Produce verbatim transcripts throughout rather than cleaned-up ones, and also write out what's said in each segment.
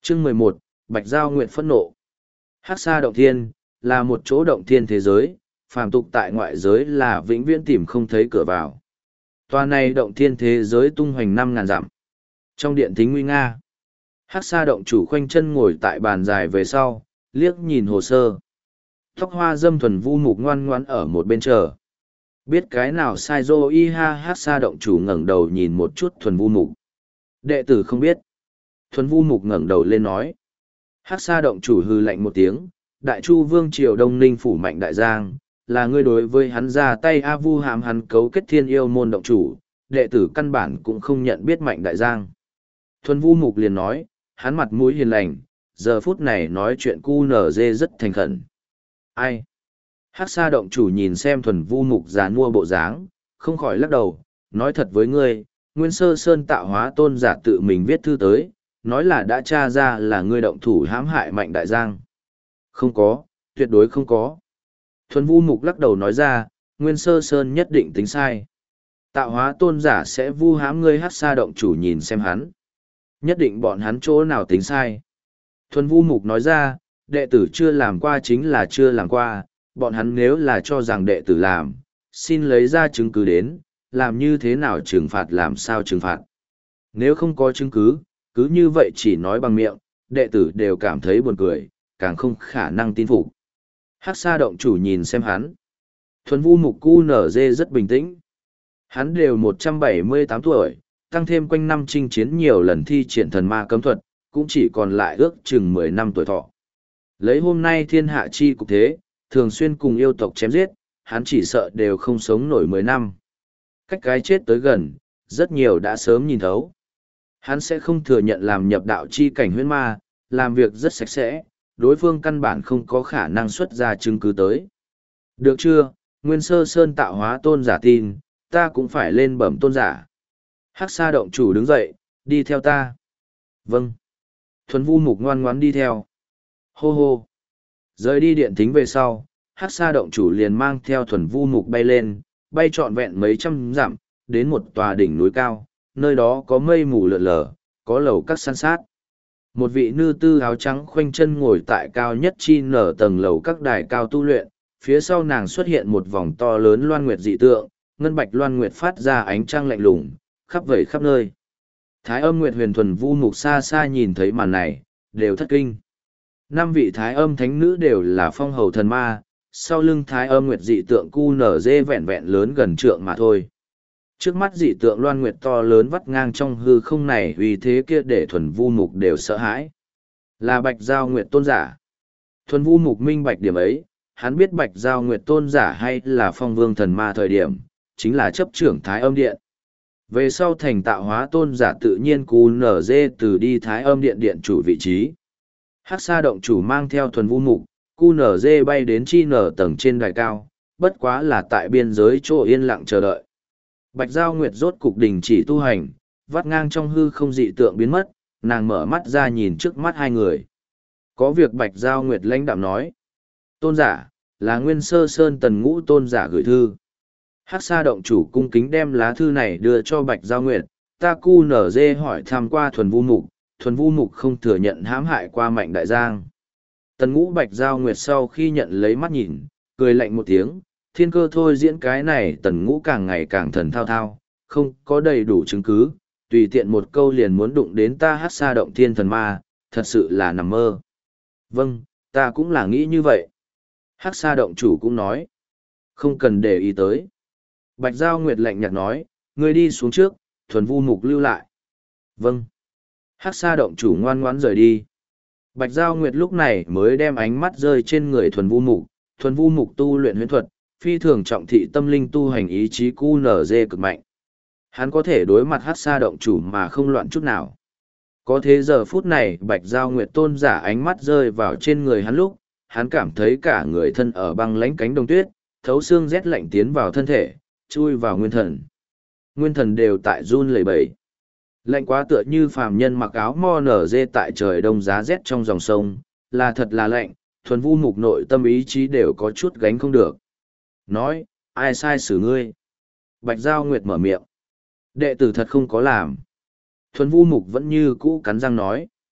Chương mười một, Bạch Giao Nguyện phẫn nộ. Hắc Sa Động Thiên là một chỗ động thiên thế giới, phàm tục tại ngoại giới là vĩnh viễn tìm không thấy cửa vào. Tòa này động thiên thế giới tung hoành năm ngàn dặm. Trong điện thính nguy nga, Hắc Sa Động chủ khoanh chân ngồi tại bàn dài về sau, liếc nhìn hồ sơ. Tóc hoa dâm thuần vu mục ngoan ngoãn ở một bên chờ. Biết cái nào sai dô y ha. Hắc Sa Động chủ ngẩng đầu nhìn một chút thuần vu mục. Đệ tử không biết. Thuần vu mục ngẩng đầu lên nói. Hắc Sa Động chủ hư lạnh một tiếng. Đại Chu Vương triều Đông Ninh phủ Mạnh Đại Giang, là ngươi đối với hắn ra tay A Vu hãm hắn cấu kết thiên yêu môn động chủ, đệ tử căn bản cũng không nhận biết Mạnh Đại Giang. Thuần vu mục liền nói, hắn mặt mũi hiền lành, giờ phút này nói chuyện cu nở dê rất thành khẩn. Ai? Hắc Sa Động chủ nhìn xem thuần vu mục già nua bộ dáng, không khỏi lắc đầu, nói thật với ngươi, Nguyên Sơ Sơn tạo hóa tôn giả tự mình viết thư tới, nói là đã tra ra là ngươi động thủ hãm hại Mạnh Đại Giang. Không có, tuyệt đối không có. Thuần vu mục lắc đầu nói ra, Nguyên Sơ Sơn nhất định tính sai. Tạo hóa tôn giả sẽ vu hãm ngươi. Hắc Sa Động chủ nhìn xem hắn. Nhất định bọn hắn chỗ nào tính sai. Thuần vu mục nói ra, đệ tử chưa làm qua chính là chưa làm qua, bọn hắn nếu là cho rằng đệ tử làm, xin lấy ra chứng cứ đến, làm như thế nào trừng phạt làm sao trừng phạt. Nếu không có chứng cứ, cứ như vậy chỉ nói bằng miệng, đệ tử đều cảm thấy buồn cười, càng không khả năng tin phục. Hắc Sa Động chủ nhìn xem hắn. Thuần vu mục cu nở dê rất bình tĩnh. Hắn đều một trăm bảy mươi tám tuổi, tăng thêm quanh năm chinh chiến nhiều lần thi triển thần ma cấm thuật, cũng chỉ còn lại ước chừng mười năm tuổi thọ. Lấy hôm nay thiên hạ chi cục thế, thường xuyên cùng yêu tộc chém giết, hắn chỉ sợ đều không sống nổi mười năm. Cách cái chết tới gần, rất nhiều đã sớm nhìn thấu. Hắn sẽ không thừa nhận làm nhập đạo chi cảnh huyễn ma, làm việc rất sạch sẽ, đối phương căn bản không có khả năng xuất ra chứng cứ tới. Được chưa, Nguyên Sơ Sơn tạo hóa tôn giả tin, ta cũng phải lên bẩm tôn giả. Hắc Sa Động chủ đứng dậy, đi theo ta. Vâng. Thuần vu mục ngoan ngoãn đi theo. Hô hô. Rời đi điện thính về sau, Hắc Sa Động chủ liền mang theo thuần vu mục bay lên, bay trọn vẹn mấy trăm dặm, đến một tòa đỉnh núi cao, nơi đó có mây mù lượn lờ, có lầu các san sát. Một vị nữ tư áo trắng khoanh chân ngồi tại cao nhất chi nở tầng lầu các đài cao tu luyện, phía sau nàng xuất hiện một vòng to lớn loan nguyệt dị tượng, ngân bạch loan nguyệt phát ra ánh trăng lạnh lùng, khắp vẩy khắp nơi. Thái Âm Nguyệt Huyền thuần vu mục xa xa nhìn thấy màn này, đều thất kinh. Năm vị Thái Âm thánh nữ đều là phong hầu thần ma, sau lưng Thái Âm Nguyệt dị tượng cu nở dê vẹn vẹn lớn gần trượng mà thôi. Trước mắt dị tượng loan nguyệt to lớn vắt ngang trong hư không này, vì thế kia để thuần vu mục đều sợ hãi. Là Bạch Giao Nguyệt tôn giả. Thuần vu mục minh bạch điểm ấy, hắn biết Bạch Giao Nguyệt tôn giả hay là phong vương thần ma thời điểm, chính là chấp trưởng Thái Âm Điện. Về sau thành tạo hóa tôn giả tự nhiên cu nở dê từ đi Thái Âm Điện điện chủ vị trí. Hắc Sa Động chủ mang theo thuần vu mục, cu nở dê bay đến chi nở tầng trên đài cao, bất quá là tại biên giới chỗ yên lặng chờ đợi. Bạch Giao Nguyệt rốt cục đình chỉ tu hành, vắt ngang trong hư không dị tượng biến mất, nàng mở mắt ra nhìn trước mắt hai người. Có việc Bạch Giao Nguyệt lãnh đạm nói. Tôn giả, là Nguyên Sơ Sơn Tần Ngũ tôn giả gửi thư. Hắc Sa Động chủ cung kính đem lá thư này đưa cho Bạch Giao Nguyệt, ta cu nở dê hỏi thăm qua thuần vu mục, thuần vu mục không thừa nhận hãm hại qua Mạnh Đại Giang. Tần Ngũ Bạch Giao Nguyệt sau khi nhận lấy mắt nhìn, cười lạnh một tiếng, thiên cơ thôi diễn cái này Tần Ngũ càng ngày càng thần thao thao, không có đầy đủ chứng cứ, tùy tiện một câu liền muốn đụng đến ta Hắc Sa Động thiên thần ma, thật sự là nằm mơ. Vâng, ta cũng là nghĩ như vậy. Hắc Sa Động chủ cũng nói, không cần để ý tới. Bạch Giao Nguyệt lạnh nhạt nói, ngươi đi xuống trước, thuần vu mục lưu lại. Vâng. Hắc Sa Động chủ ngoan ngoãn rời đi. Bạch Giao Nguyệt lúc này mới đem ánh mắt rơi trên người thuần vu mục, thuần vu mục tu luyện huyễn thuật, phi thường trọng thị tâm linh tu hành ý chí cu nở dê cực mạnh. Hắn có thể đối mặt Hắc Sa Động chủ mà không loạn chút nào. Có thế giờ phút này Bạch Giao Nguyệt tôn giả ánh mắt rơi vào trên người hắn lúc, hắn cảm thấy cả người thân ở băng lãnh cánh đồng tuyết, thấu xương rét lạnh tiến vào thân thể, chui vào nguyên thần. Nguyên thần đều tại run lẩy bẩy. Lạnh quá tựa như phàm nhân mặc áo mo nở dê tại trời đông giá rét trong dòng sông, là thật là lạnh, thuần vu mục nội tâm ý chí đều có chút gánh không được. Nói, ai sai xử ngươi? Bạch Giao Nguyệt mở miệng. Đệ tử thật không có làm. Thuần vu mục vẫn như cũ cắn răng nói.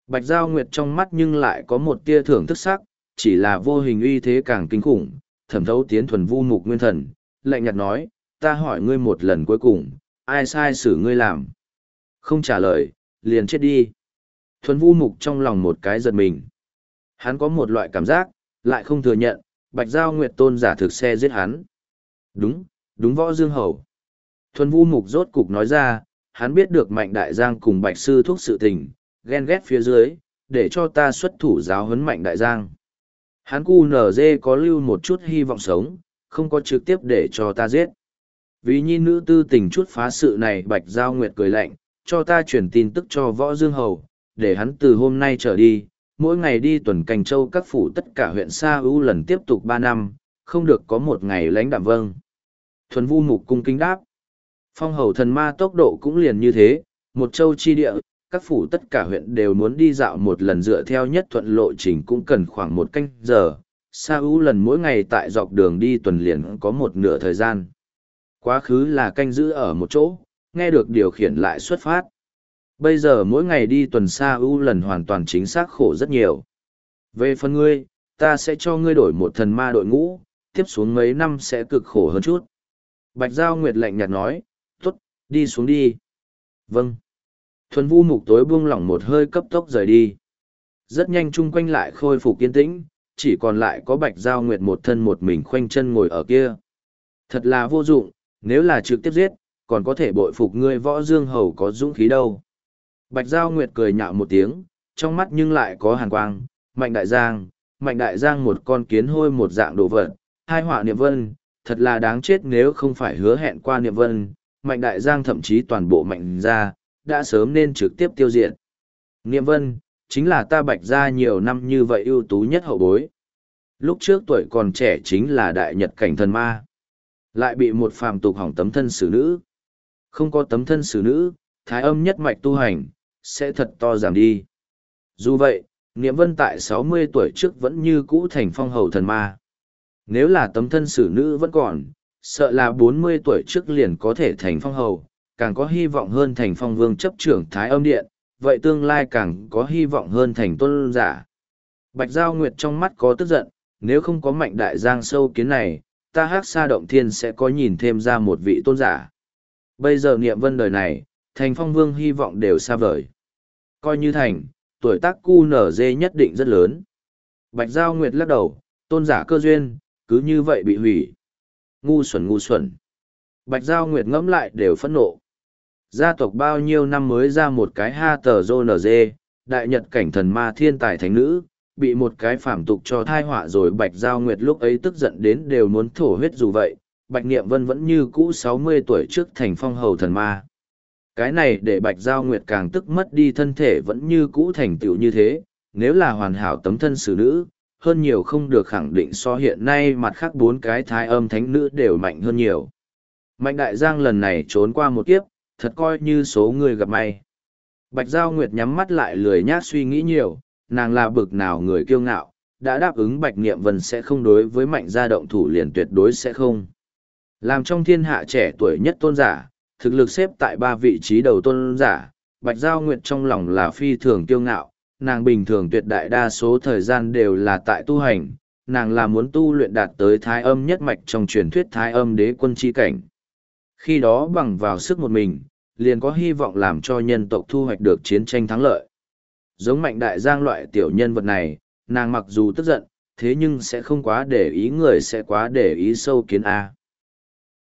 Bạch Giao Nguyệt trong mắt nhưng lại có một tia thưởng thức sắc, chỉ là vô hình uy thế càng kinh khủng, thẩm thấu tiến thuần vu mục nguyên thần, lạnh nhạt nói, ta hỏi ngươi một lần cuối cùng, ai sai xử ngươi làm? Không trả lời, liền chết đi. Thuần vu mục trong lòng một cái giật mình. Hắn có một loại cảm giác, lại không thừa nhận, Bạch Giao Nguyệt tôn giả thực xe giết hắn. Đúng, đúng võ dương hầu. Thuần vu mục rốt cục nói ra, hắn biết được Mạnh Đại Giang cùng Bạch Sư Thúc sự tình, ghen ghét phía dưới, để cho ta xuất thủ giáo huấn Mạnh Đại Giang. Hắn cu nở dê có lưu một chút hy vọng sống, không có trực tiếp để cho ta giết. Vì nhi nữ tư tình chút phá sự này Bạch Giao Nguyệt cười lạnh, cho ta truyền tin tức cho võ dương hầu, để hắn từ hôm nay trở đi, mỗi ngày đi tuần cành châu các phủ tất cả huyện Sa ưu lần tiếp tục ba năm, không được có một ngày lãnh đạm vâng. Thuần vu mục cung kính đáp. Phong hầu thần ma tốc độ cũng liền như thế, một châu chi địa, các phủ tất cả huyện đều muốn đi dạo một lần dựa theo nhất thuận lộ trình cũng cần khoảng một canh giờ. Sa ưu lần mỗi ngày tại dọc đường đi tuần liền có một nửa thời gian. Quá khứ là canh giữ ở một chỗ, nghe được điều khiển lại xuất phát. Bây giờ mỗi ngày đi tuần Sa ưu lần hoàn toàn chính xác khổ rất nhiều. Về phần ngươi, ta sẽ cho ngươi đổi một thần ma đội ngũ, tiếp xuống mấy năm sẽ cực khổ hơn chút. Bạch Giao Nguyệt lạnh nhạt nói, tốt, đi xuống đi. Vâng. Thuần vu mục tối buông lỏng một hơi cấp tốc rời đi. Rất nhanh chung quanh lại khôi phục kiên tĩnh, chỉ còn lại có Bạch Giao Nguyệt một thân một mình khoanh chân ngồi ở kia. Thật là vô dụng, nếu là trực tiếp giết, còn có thể bội phục ngươi võ dương hầu có dũng khí đâu. Bạch Giao Nguyệt cười nhạo một tiếng, trong mắt nhưng lại có hàn quang, Mạnh Đại Giang, Mạnh Đại Giang một con kiến hôi một dạng đồ vật, hai họa Niệm Vân, thật là đáng chết nếu không phải hứa hẹn qua Niệm Vân, Mạnh Đại Giang thậm chí toàn bộ Mạnh gia, đã sớm nên trực tiếp tiêu diệt. Niệm Vân, chính là ta Bạch gia nhiều năm như vậy ưu tú nhất hậu bối. Lúc trước tuổi còn trẻ chính là đại nhật cảnh thần ma. Lại bị một phàm tục hỏng tấm thân xử nữ. Không có tấm thân xử nữ, thái âm nhất mạch tu hành, sẽ thật to giảm đi. Dù vậy, Niệm Vân tại sáu mươi tuổi trước vẫn như cũ thành phong hầu thần ma. Nếu là tấm thân xử nữ vẫn còn, sợ là bốn mươi tuổi trước liền có thể thành phong hầu, càng có hy vọng hơn thành phong vương chấp trưởng thái âm điện, vậy tương lai càng có hy vọng hơn thành tôn giả. Bạch Giao Nguyệt trong mắt có tức giận, nếu không có Mạnh Đại Giang sâu kiến này, ta Hắc Sa Động Thiên sẽ có nhìn thêm ra một vị tôn giả. Bây giờ Niệm Vân đời này, thành phong vương hy vọng đều xa vời. Coi như thành, tuổi tác cu nở dê nhất định rất lớn. Bạch Giao Nguyệt lắc đầu, tôn giả cơ duyên, cứ như vậy bị hủy. Ngu xuẩn ngu xuẩn. Bạch Giao Nguyệt ngẫm lại đều phẫn nộ. Gia tộc bao nhiêu năm mới ra một cái ha tờ rô nở dê, đại nhật cảnh thần ma thiên tài thánh nữ, bị một cái phản tục cho thai họa rồi Bạch Giao Nguyệt lúc ấy tức giận đến đều muốn thổ huyết dù vậy, Bạch Niệm Vân vẫn như cũ sáu mươi tuổi trước thành phong hầu thần ma. Cái này để Bạch Giao Nguyệt càng tức mất đi thân thể vẫn như cũ thành tựu như thế, nếu là hoàn hảo tấm thân xử nữ, hơn nhiều không được khẳng định so hiện nay mặt khác bốn cái thái âm thánh nữ đều mạnh hơn nhiều. Mạnh Đại Giang lần này trốn qua một kiếp, thật coi như số người gặp may. Bạch Giao Nguyệt nhắm mắt lại lười nhác suy nghĩ nhiều, nàng là bực nào người kiêu ngạo, đã đáp ứng Bạch Niệm Vân sẽ không đối với Mạnh gia động thủ liền tuyệt đối sẽ không. Làm trong thiên hạ trẻ tuổi nhất tôn giả, thực lực xếp tại ba vị trí đầu tôn giả, Bạch Giao Nguyệt trong lòng là phi thường kiêu ngạo, nàng bình thường tuyệt đại đa số thời gian đều là tại tu hành, nàng là muốn tu luyện đạt tới thái âm nhất mạch trong truyền thuyết thái âm đế quân chi cảnh. Khi đó bằng vào sức một mình, liền có hy vọng làm cho nhân tộc thu hoạch được chiến tranh thắng lợi. Giống Mạnh Đại Giang loại tiểu nhân vật này, nàng mặc dù tức giận, thế nhưng sẽ không quá để ý người sẽ quá để ý sâu kiến A.